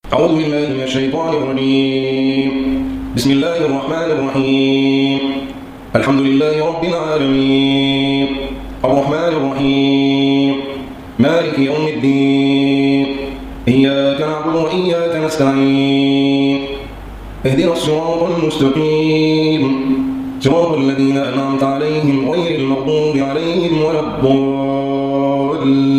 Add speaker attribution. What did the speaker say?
Speaker 1: أعوذ بالله من الشيطان الرجيم. بسم الله الرحمن الرحيم. الحمد لله رب العالمين الرحمن الرحيم مالك يوم الدين إياك نعبد وإياك نستعين اهدنا الصراط المستقيم صراط الذين أنعمت عليهم غير المغضوب عليهم ولا الضالين.